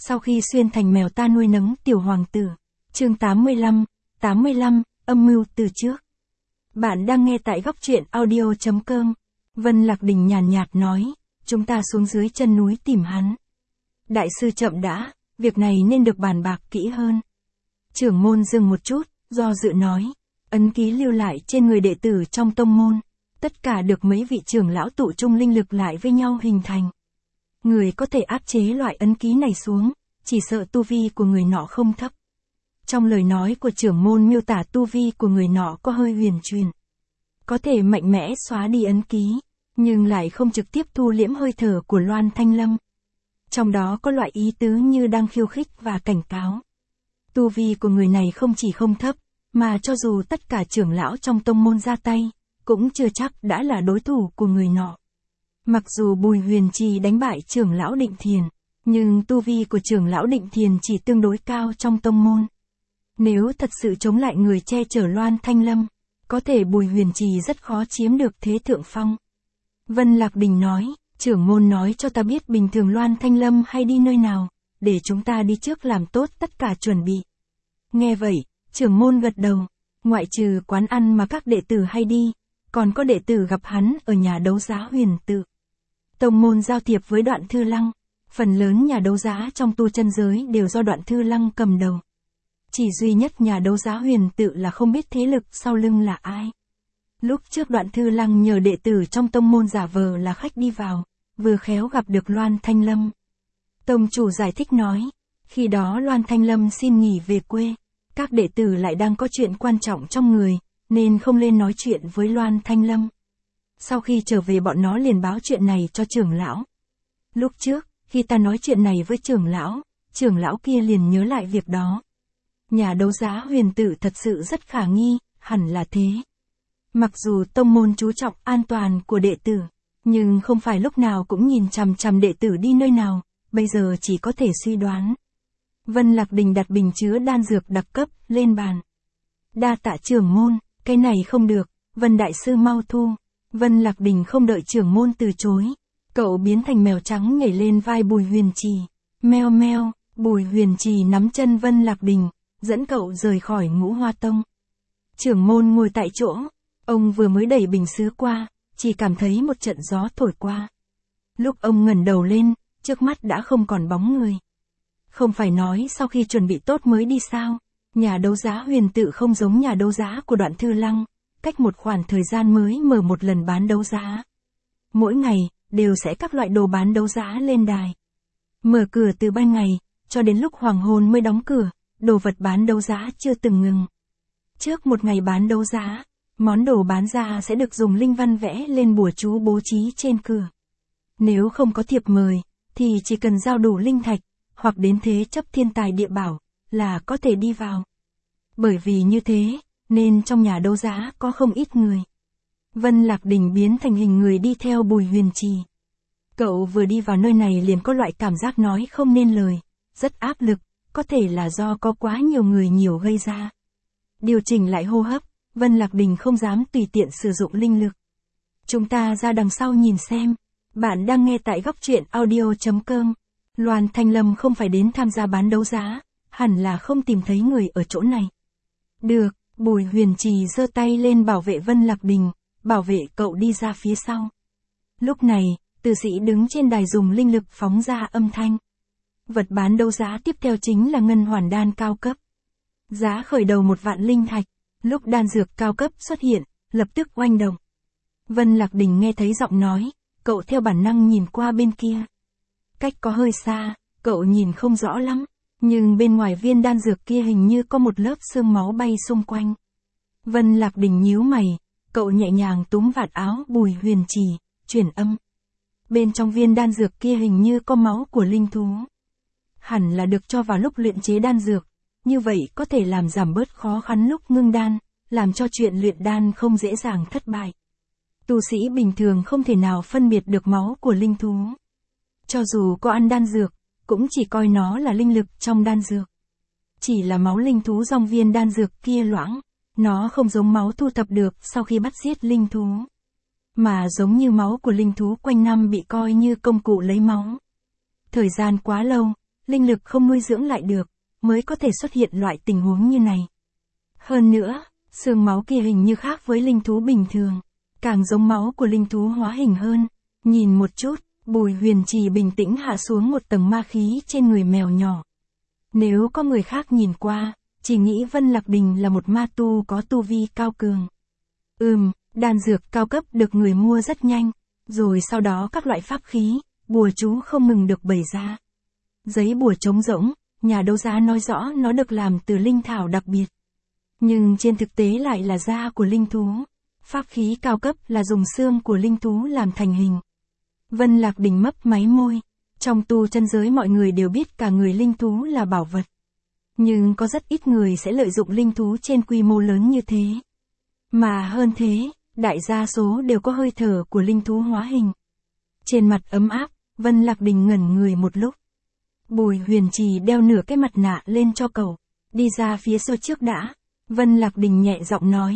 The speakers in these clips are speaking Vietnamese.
Sau khi xuyên thành mèo ta nuôi nấng tiểu hoàng tử. Chương 85, âm mưu từ trước. Bạn đang nghe tại góc truyện audio.com. Vân Lạc Đình nhàn nhạt nói, chúng ta xuống dưới chân núi tìm hắn. Đại sư chậm đã, việc này nên được bàn bạc kỹ hơn. Trưởng môn dừng một chút, do dự nói, ấn ký lưu lại trên người đệ tử trong tông môn, tất cả được mấy vị trưởng lão tụ chung linh lực lại với nhau hình thành. Người có thể áp chế loại ấn ký này xuống, chỉ sợ tu vi của người nọ không thấp. Trong lời nói của trưởng môn miêu tả tu vi của người nọ có hơi huyền truyền. Có thể mạnh mẽ xóa đi ấn ký, nhưng lại không trực tiếp thu liễm hơi thở của Loan Thanh Lâm. Trong đó có loại ý tứ như đang khiêu khích và cảnh cáo. Tu vi của người này không chỉ không thấp, mà cho dù tất cả trưởng lão trong tông môn ra tay, cũng chưa chắc đã là đối thủ của người nọ. Mặc dù Bùi Huyền Trì đánh bại trưởng lão Định Thiền, nhưng tu vi của trưởng lão Định Thiền chỉ tương đối cao trong tông môn. Nếu thật sự chống lại người che chở Loan Thanh Lâm, có thể Bùi Huyền Trì rất khó chiếm được thế thượng phong. Vân Lạc Đình nói, trưởng môn nói cho ta biết bình thường Loan Thanh Lâm hay đi nơi nào, để chúng ta đi trước làm tốt tất cả chuẩn bị. Nghe vậy, trưởng môn gật đầu, ngoại trừ quán ăn mà các đệ tử hay đi, còn có đệ tử gặp hắn ở nhà đấu giá Huyền Tự. Tông môn giao thiệp với Đoạn Thư Lăng, phần lớn nhà đấu giá trong tu chân giới đều do Đoạn Thư Lăng cầm đầu. Chỉ duy nhất nhà đấu giá Huyền Tự là không biết thế lực sau lưng là ai. Lúc trước Đoạn Thư Lăng nhờ đệ tử trong tông môn giả vờ là khách đi vào, vừa khéo gặp được Loan Thanh Lâm. Tông chủ giải thích nói, khi đó Loan Thanh Lâm xin nghỉ về quê, các đệ tử lại đang có chuyện quan trọng trong người, nên không lên nói chuyện với Loan Thanh Lâm. Sau khi trở về bọn nó liền báo chuyện này cho trưởng lão. Lúc trước, khi ta nói chuyện này với trưởng lão kia liền nhớ lại việc đó. Nhà đấu giá Huyền Tự thật sự rất khả nghi, hẳn là thế. Mặc dù tông môn chú trọng an toàn của đệ tử, nhưng không phải lúc nào cũng nhìn chằm chằm đệ tử đi nơi nào, bây giờ chỉ có thể suy đoán. Vân Lạc Đình đặt bình chứa đan dược đặc cấp lên bàn. Đa tạ trưởng môn, cái này không được, Vân đại sư mau thu. Vân Lạc Đình không đợi trưởng môn từ chối, cậu biến thành mèo trắng nhảy lên vai Bùi Huyền Trì. Meo meo, Bùi Huyền Trì nắm chân Vân Lạc Đình, dẫn cậu rời khỏi Ngũ Hoa Tông. Trưởng môn ngồi tại chỗ, ông vừa mới đẩy bình sứ qua, chỉ cảm thấy một trận gió thổi qua. Lúc ông ngẩng đầu lên, trước mắt đã không còn bóng người. Không phải nói sau khi chuẩn bị tốt mới đi sao? Nhà đấu giá Huyền Tự không giống nhà đấu giá của Đoạn Thư Lăng, cách một khoảng thời gian mới mở một lần bán đấu giá. Mỗi ngày, đều sẽ các loại đồ bán đấu giá lên đài. Mở cửa từ ban ngày, cho đến lúc hoàng hôn mới đóng cửa, đồ vật bán đấu giá chưa từng ngừng. Trước một ngày bán đấu giá, món đồ bán ra sẽ được dùng linh văn vẽ lên bùa chú bố trí trên cửa. Nếu không có thiệp mời, thì chỉ cần giao đủ linh thạch, hoặc đến thế chấp thiên tài địa bảo, là có thể đi vào. Bởi vì như thế, nên trong nhà đấu giá có không ít người. Vân Lạc Đình biến thành hình người đi theo Bùi Huyền Trì. Cậu vừa đi vào nơi này liền có loại cảm giác nói không nên lời, rất áp lực, có thể là do có quá nhiều người nhiều gây ra. Điều chỉnh lại hô hấp, Vân Lạc Đình không dám tùy tiện sử dụng linh lực. Chúng ta ra đằng sau nhìn xem. Bạn đang nghe tại góc truyện audio.com. Loan Thanh Lâm không phải đến tham gia bán đấu giá, hẳn là không tìm thấy người ở chỗ này. Được, Bùi Huyền Trì giơ tay lên bảo vệ Vân Lạc Đình, bảo vệ cậu đi ra phía sau. Lúc này, tử sĩ đứng trên đài dùng linh lực phóng ra âm thanh. Vật bán đấu giá tiếp theo chính là ngân hoàn đan cao cấp. Giá khởi đầu 1 vạn linh thạch, lúc đan dược cao cấp xuất hiện, lập tức oanh động. Vân Lạc Đình nghe thấy giọng nói, cậu theo bản năng nhìn qua bên kia. Cách có hơi xa, cậu nhìn không rõ lắm, nhưng bên ngoài viên đan dược kia hình như có một lớp sương máu bay xung quanh. Vân Lạc Đình nhíu mày, cậu nhẹ nhàng túm vạt áo Bùi Huyền Trì, truyền âm. Bên trong viên đan dược kia hình như có máu của linh thú. Hẳn là được cho vào lúc luyện chế đan dược, như vậy có thể làm giảm bớt khó khăn lúc ngưng đan, làm cho chuyện luyện đan không dễ dàng thất bại. Tu sĩ bình thường không thể nào phân biệt được máu của linh thú. Cho dù có ăn đan dược, cũng chỉ coi nó là linh lực trong đan dược. Chỉ là máu linh thú trong viên đan dược kia loãng, nó không giống máu thu thập được sau khi bắt giết linh thú. Mà giống như máu của linh thú quanh năm bị coi như công cụ lấy máu. Thời gian quá lâu, linh lực không nuôi dưỡng lại được, mới có thể xuất hiện loại tình huống như này. Hơn nữa, xương máu kia hình như khác với linh thú bình thường, càng giống máu của linh thú hóa hình hơn. Nhìn một chút, Bùi Huyền Trì bình tĩnh hạ xuống một tầng ma khí trên người mèo nhỏ. Nếu có người khác nhìn qua, chỉ nghĩ Vân Lạc Đình là một ma tu có tu vi cao cường. Đan dược cao cấp được người mua rất nhanh, rồi sau đó các loại pháp khí, bùa chú không ngừng được bày ra. Giấy bùa trống rỗng, nhà đấu giá nói rõ nó được làm từ linh thảo đặc biệt. Nhưng trên thực tế lại là da của linh thú. Pháp khí cao cấp là dùng xương của linh thú làm thành hình. Vân Lạc Đình mấp máy môi. Trong tu chân giới mọi người đều biết cả người linh thú là bảo vật. Nhưng có rất ít người sẽ lợi dụng linh thú trên quy mô lớn như thế. Mà hơn thế, đại đa số đều có hơi thở của linh thú hóa hình. Trên mặt ấm áp, Vân Lạc Đình ngẩn người một lúc. Bùi Huyền Trì đeo nửa cái mặt nạ lên cho cậu. Đi ra phía sau trước đã. Vân Lạc Đình nhẹ giọng nói.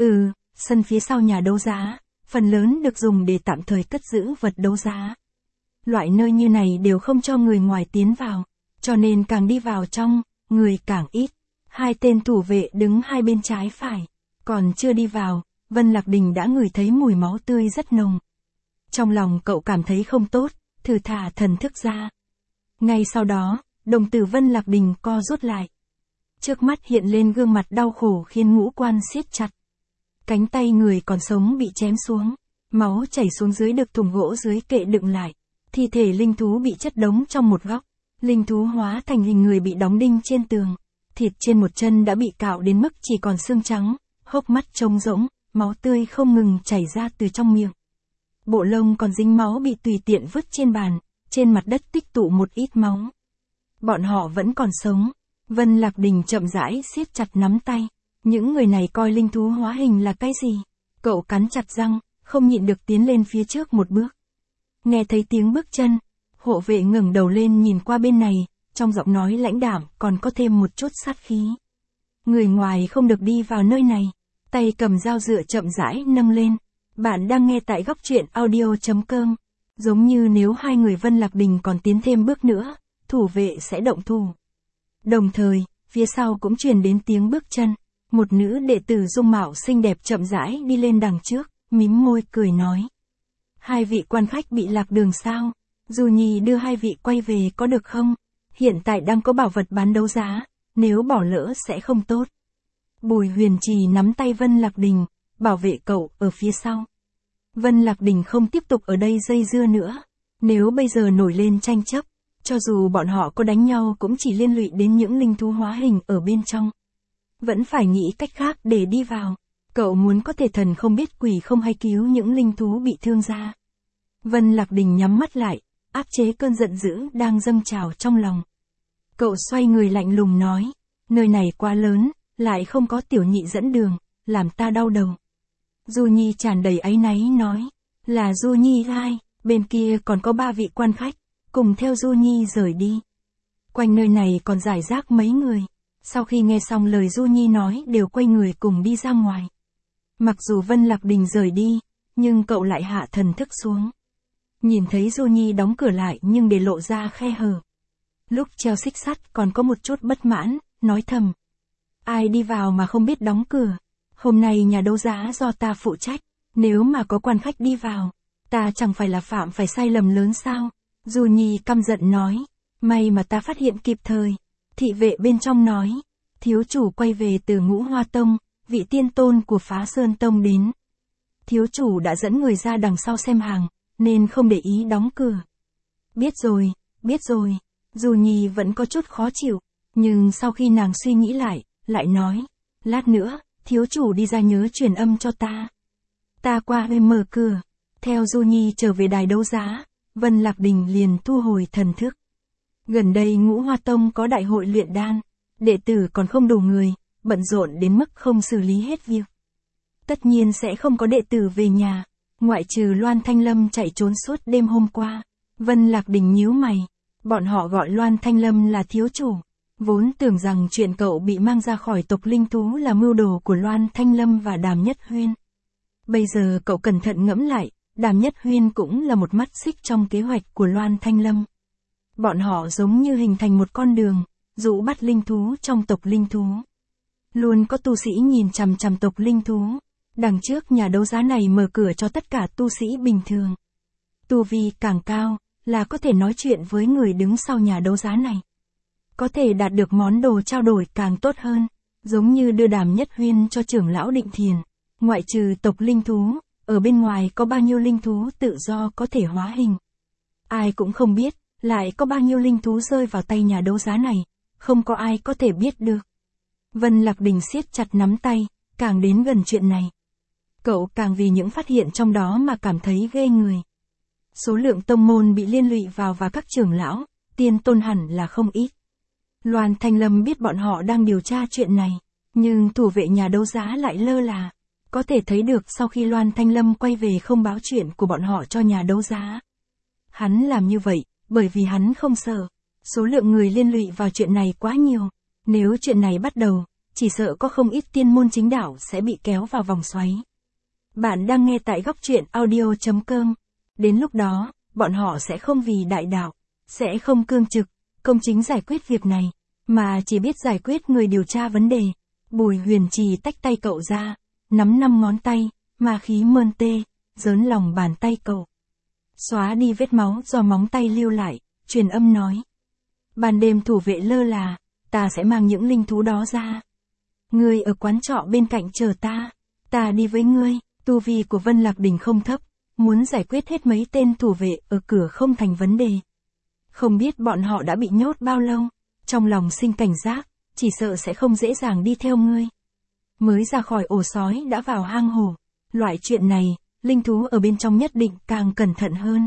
Sân phía sau nhà đấu giá, phần lớn được dùng để tạm thời cất giữ vật đấu giá. Loại nơi như này đều không cho người ngoài tiến vào, cho nên càng đi vào trong, người càng ít. Hai tên thủ vệ đứng hai bên trái phải. Còn chưa đi vào, Vân Lạc Đình đã ngửi thấy mùi máu tươi rất nồng. Trong lòng cậu cảm thấy không tốt, thử thả thần thức ra. Ngay sau đó, đồng tử Vân Lạc Đình co rút lại. Trước mắt hiện lên gương mặt đau khổ khiến ngũ quan siết chặt. Cánh tay người còn sống bị chém xuống, máu chảy xuống dưới được thùng gỗ dưới kệ đựng lại. Thi thể linh thú bị chất đống trong một góc. Linh thú hóa thành hình người bị đóng đinh trên tường. Thịt trên một chân đã bị cạo đến mức chỉ còn xương trắng, hốc mắt trống rỗng, máu tươi không ngừng chảy ra từ trong miệng. Bộ lông còn dính máu bị tùy tiện vứt trên bàn, trên mặt đất tích tụ một ít máu. Bọn họ vẫn còn sống. Vân Lạc Đình chậm rãi siết chặt nắm tay. Những người này coi linh thú hóa hình là cái gì? Cậu cắn chặt răng, không nhịn được tiến lên phía trước một bước. Nghe thấy tiếng bước chân, hộ vệ ngẩng đầu lên nhìn qua bên này, trong giọng nói lãnh đạm còn có thêm một chút sát khí. Người ngoài không được đi vào nơi này. Tay cầm dao dựa chậm rãi nâng lên. Bạn đang nghe tại góc truyện audio.com. Giống như nếu hai người Vân Lạc Đình còn tiến thêm bước nữa, thủ vệ sẽ động thủ. Đồng thời, phía sau cũng truyền đến tiếng bước chân. Một nữ đệ tử dung mạo xinh đẹp chậm rãi đi lên đằng trước, mím môi cười nói. Hai vị quan khách bị lạc đường sao? Du Nhi đưa hai vị quay về có được không? Hiện tại đang có bảo vật bán đấu giá, nếu bỏ lỡ sẽ không tốt. Bùi Huyền Trì nắm tay Vân Lạc Đình, bảo vệ cậu ở phía sau. Vân Lạc Đình không tiếp tục ở đây dây dưa nữa. Nếu bây giờ nổi lên tranh chấp, cho dù bọn họ có đánh nhau cũng chỉ liên lụy đến những linh thú hóa hình ở bên trong. Vẫn phải nghĩ cách khác để đi vào. Cậu muốn có thể thần không biết quỷ không hay cứu những linh thú bị thương ra. Vân Lạc Đình nhắm mắt lại, áp chế cơn giận dữ đang dâng trào trong lòng. Cậu xoay người lạnh lùng nói, nơi này quá lớn, lại không có tiểu nhị dẫn đường, làm ta đau đầu. Du Nhi tràn đầy áy náy nói, là Du Nhi ai, bên kia còn có 3 vị quan khách, cùng theo Du Nhi rời đi. Quanh nơi này còn rải rác mấy người. Sau khi nghe xong lời Du Nhi nói đều quay người cùng đi ra ngoài. Mặc dù Vân Lạc Đình rời đi, nhưng cậu lại hạ thần thức xuống. Nhìn thấy Du Nhi đóng cửa lại nhưng để lộ ra khe hở. Lúc treo xích sắt còn có một chút bất mãn, nói thầm. Ai đi vào mà không biết đóng cửa. Hôm nay nhà đấu giá do ta phụ trách, nếu mà có quan khách đi vào, ta chẳng phải là phạm phải sai lầm lớn sao? Du Nhi căm giận nói, may mà ta phát hiện kịp thời. Thị vệ bên trong nói, thiếu chủ quay về từ Ngũ Hoa Tông, vị tiên tôn của Phá Sơn Tông đến. Thiếu chủ đã dẫn người ra đằng sau xem hàng, nên không để ý đóng cửa. Biết rồi, Du Nhi vẫn có chút khó chịu, nhưng sau khi nàng suy nghĩ lại nói, lát nữa, thiếu chủ đi ra nhớ truyền âm cho ta. Ta qua bên mở cửa, theo Du Nhi trở về đài đấu giá, Vân Lạc Đình liền thu hồi thần thức. Gần đây Ngũ Hoa Tông có đại hội luyện đan, đệ tử còn không đủ người, bận rộn đến mức không xử lý hết việc. Tất nhiên sẽ không có đệ tử về nhà, ngoại trừ Loan Thanh Lâm chạy trốn suốt đêm hôm qua. Vân Lạc Đình nhíu mày, bọn họ gọi Loan Thanh Lâm là thiếu chủ, vốn tưởng rằng chuyện cậu bị mang ra khỏi tộc linh thú là mưu đồ của Loan Thanh Lâm và Đàm Nhất Huyên. Bây giờ cậu cẩn thận ngẫm lại, Đàm Nhất Huyên cũng là một mắt xích trong kế hoạch của Loan Thanh Lâm. Bọn họ giống như hình thành một con đường, dụ bắt linh thú trong tộc linh thú. Luôn có tu sĩ nhìn chằm chằm tộc linh thú. Đằng trước nhà đấu giá này mở cửa cho tất cả tu sĩ bình thường. Tu vi càng cao, là có thể nói chuyện với người đứng sau nhà đấu giá này. Có thể đạt được món đồ trao đổi càng tốt hơn, giống như đưa Đàm Nhất Huyên cho trưởng lão Định Thiền. Ngoại trừ tộc linh thú, ở bên ngoài có bao nhiêu linh thú tự do có thể hóa hình. Ai cũng không biết, lại có bao nhiêu linh thú rơi vào tay nhà đấu giá này, không có ai có thể biết được. Vân Lạc Đình siết chặt nắm tay, càng đến gần chuyện này. Cậu càng vì những phát hiện trong đó mà cảm thấy ghê người. Số lượng tông môn bị liên lụy vào và các trưởng lão, tiên tôn hẳn là không ít. Loan Thanh Lâm biết bọn họ đang điều tra chuyện này, nhưng thủ vệ nhà đấu giá lại lơ là. Có thể thấy được sau khi Loan Thanh Lâm quay về không báo chuyện của bọn họ cho nhà đấu giá. Hắn làm như vậy, bởi vì hắn không sợ. Số lượng người liên lụy vào chuyện này quá nhiều. Nếu chuyện này bắt đầu, chỉ sợ có không ít tiên môn chính đạo sẽ bị kéo vào vòng xoáy. Bạn đang nghe tại góc truyện audio.com. Đến lúc đó, bọn họ sẽ không vì đại đạo, sẽ không cương trực, công chính giải quyết việc này, mà chỉ biết giải quyết người điều tra vấn đề. Bùi Huyền Trì tách tay cậu ra, nắm 5 ngón tay, ma khí mơn tê, dớn lòng bàn tay cậu. Xóa đi vết máu do móng tay lưu lại, truyền âm nói. Ban đêm thủ vệ lơ là, ta sẽ mang những linh thú đó ra. Ngươi ở quán trọ bên cạnh chờ ta đi với ngươi. Tu vi của Vân Lạc Đình không thấp, muốn giải quyết hết mấy tên thủ vệ ở cửa không thành vấn đề. Không biết bọn họ đã bị nhốt bao lâu, trong lòng sinh cảnh giác, chỉ sợ sẽ không dễ dàng đi theo ngươi. Mới ra khỏi ổ sói đã vào hang hổ, loại chuyện này, linh thú ở bên trong nhất định càng cẩn thận hơn.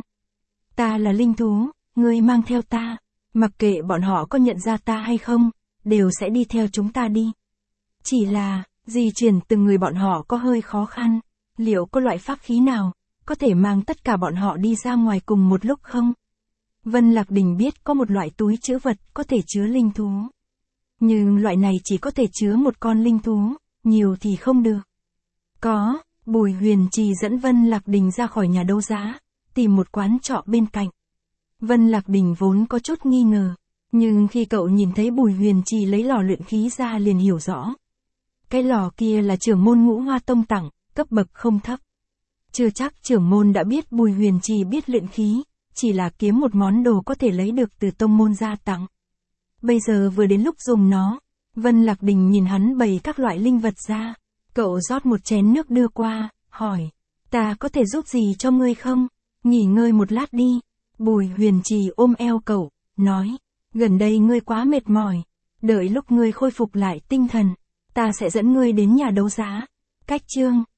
Ta là linh thú, ngươi mang theo ta, mặc kệ bọn họ có nhận ra ta hay không, đều sẽ đi theo chúng ta đi. Chỉ là, di chuyển từng người bọn họ có hơi khó khăn, liệu có loại pháp khí nào, có thể mang tất cả bọn họ đi ra ngoài cùng một lúc không? Vân Lạc Đình biết có một loại túi trữ vật có thể chứa linh thú. Nhưng loại này chỉ có thể chứa một con linh thú, nhiều thì không được. Bùi Huyền Trì dẫn Vân Lạc Đình ra khỏi nhà đấu giá, tìm một quán trọ bên cạnh. Vân Lạc Đình vốn có chút nghi ngờ, nhưng khi cậu nhìn thấy Bùi Huyền Trì lấy lò luyện khí ra liền hiểu rõ. Cái lò kia là trưởng môn Ngũ Hoa Tông tặng, cấp bậc không thấp. Chưa chắc trưởng môn đã biết Bùi Huyền Trì biết luyện khí, chỉ là kiếm một món đồ có thể lấy được từ tông môn ra tặng. Bây giờ vừa đến lúc dùng nó, Vân Lạc Đình nhìn hắn bày các loại linh vật ra. Cậu rót một chén nước đưa qua, hỏi, ta có thể giúp gì cho ngươi không? Nghỉ ngơi một lát đi. Bùi Huyền Trì ôm eo cậu, nói, gần đây ngươi quá mệt mỏi, đợi lúc ngươi khôi phục lại tinh thần, ta sẽ dẫn ngươi đến nhà đấu giá. Cách chương